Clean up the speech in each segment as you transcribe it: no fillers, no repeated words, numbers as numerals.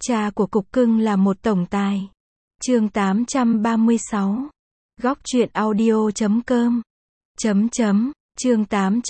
Cha của cục cưng là một tổng tài. Chương 836. Góc truyện audio.com. Chương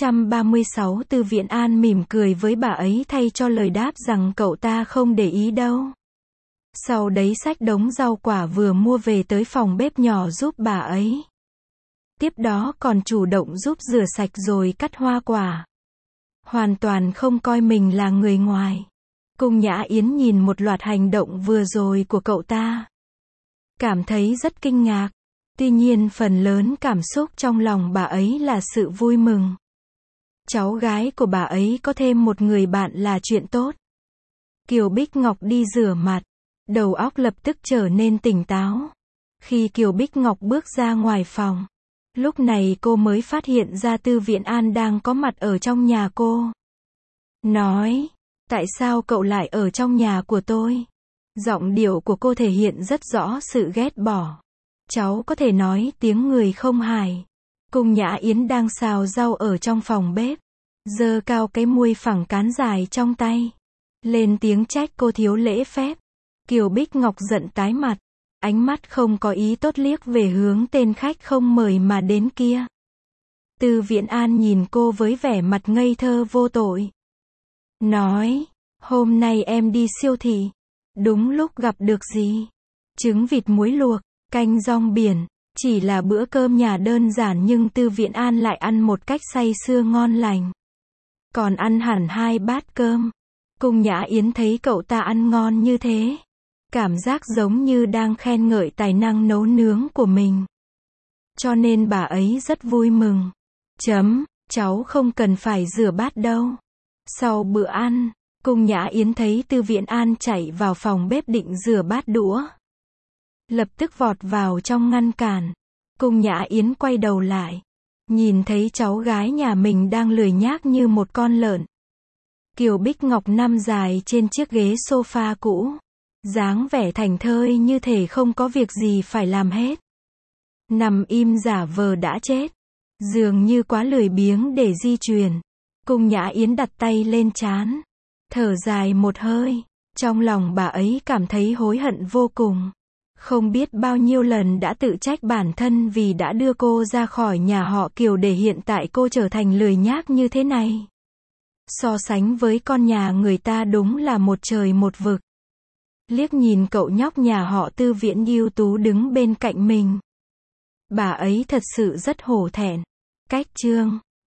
836. Tư Viễn An mỉm cười với bà ấy thay cho lời đáp rằng cậu ta không để ý đâu. Sau đấy xách đống rau quả vừa mua về tới phòng bếp nhỏ giúp bà ấy. Tiếp đó còn chủ động giúp rửa sạch rồi cắt hoa quả. Hoàn toàn không coi mình là người ngoài. Cung Nhã Yến nhìn một loạt hành động vừa rồi của cậu ta, cảm thấy rất kinh ngạc. Tuy nhiên phần lớn cảm xúc trong lòng bà ấy là sự vui mừng. Cháu gái của bà ấy có thêm một người bạn là chuyện tốt. Kiều Bích Ngọc đi rửa mặt, đầu óc lập tức trở nên tỉnh táo. Khi Kiều Bích Ngọc bước ra ngoài phòng, lúc này cô mới phát hiện ra Tư Viễn An đang có mặt ở trong nhà cô. Nói, tại sao cậu lại ở trong nhà của tôi? Giọng điệu của cô thể hiện rất rõ sự ghét bỏ. Cháu có thể nói tiếng người không hài. Cung Nhã Yến đang xào rau ở trong phòng bếp, giơ cao cái muôi phẳng cán dài trong tay, lên tiếng trách cô thiếu lễ phép. Kiều Bích Ngọc giận tái mặt, ánh mắt không có ý tốt liếc về hướng tên khách không mời mà đến kia. Tư Viễn An nhìn cô với vẻ mặt ngây thơ vô tội. Nói, hôm nay em đi siêu thị, đúng lúc gặp được gì? Trứng vịt muối luộc, canh rong biển, chỉ là bữa cơm nhà đơn giản nhưng Tư Viễn An lại ăn một cách say sưa ngon lành. Còn ăn hẳn 2 bát cơm. Cung Nhã Yến thấy cậu ta ăn ngon như thế, cảm giác giống như đang khen ngợi tài năng nấu nướng của mình. Cho nên bà ấy rất vui mừng. Cháu không cần phải rửa bát đâu. Sau bữa ăn, Cung Nhã Yến thấy Tư Viễn An chạy vào phòng bếp định rửa bát đũa, lập tức vọt vào trong ngăn cản. Cung Nhã Yến quay đầu lại, nhìn thấy cháu gái nhà mình đang lười nhác như một con lợn. Kiều Bích Ngọc nằm dài trên chiếc ghế sofa cũ, dáng vẻ thảnh thơi như thể không có việc gì phải làm hết. Nằm im giả vờ đã chết, dường như quá lười biếng để di chuyển. Cung Nhã Yến đặt tay lên trán, thở dài một hơi. Trong lòng bà ấy cảm thấy hối hận vô cùng. Không biết bao nhiêu lần đã tự trách bản thân vì đã đưa cô ra khỏi nhà họ Kiều để hiện tại cô trở thành lười nhác như thế này. So sánh với con nhà người ta đúng là một trời một vực. Liếc nhìn cậu nhóc nhà họ Tư Viễn ưu tú đứng bên cạnh mình, bà ấy thật sự rất hổ thẹn. Cách chương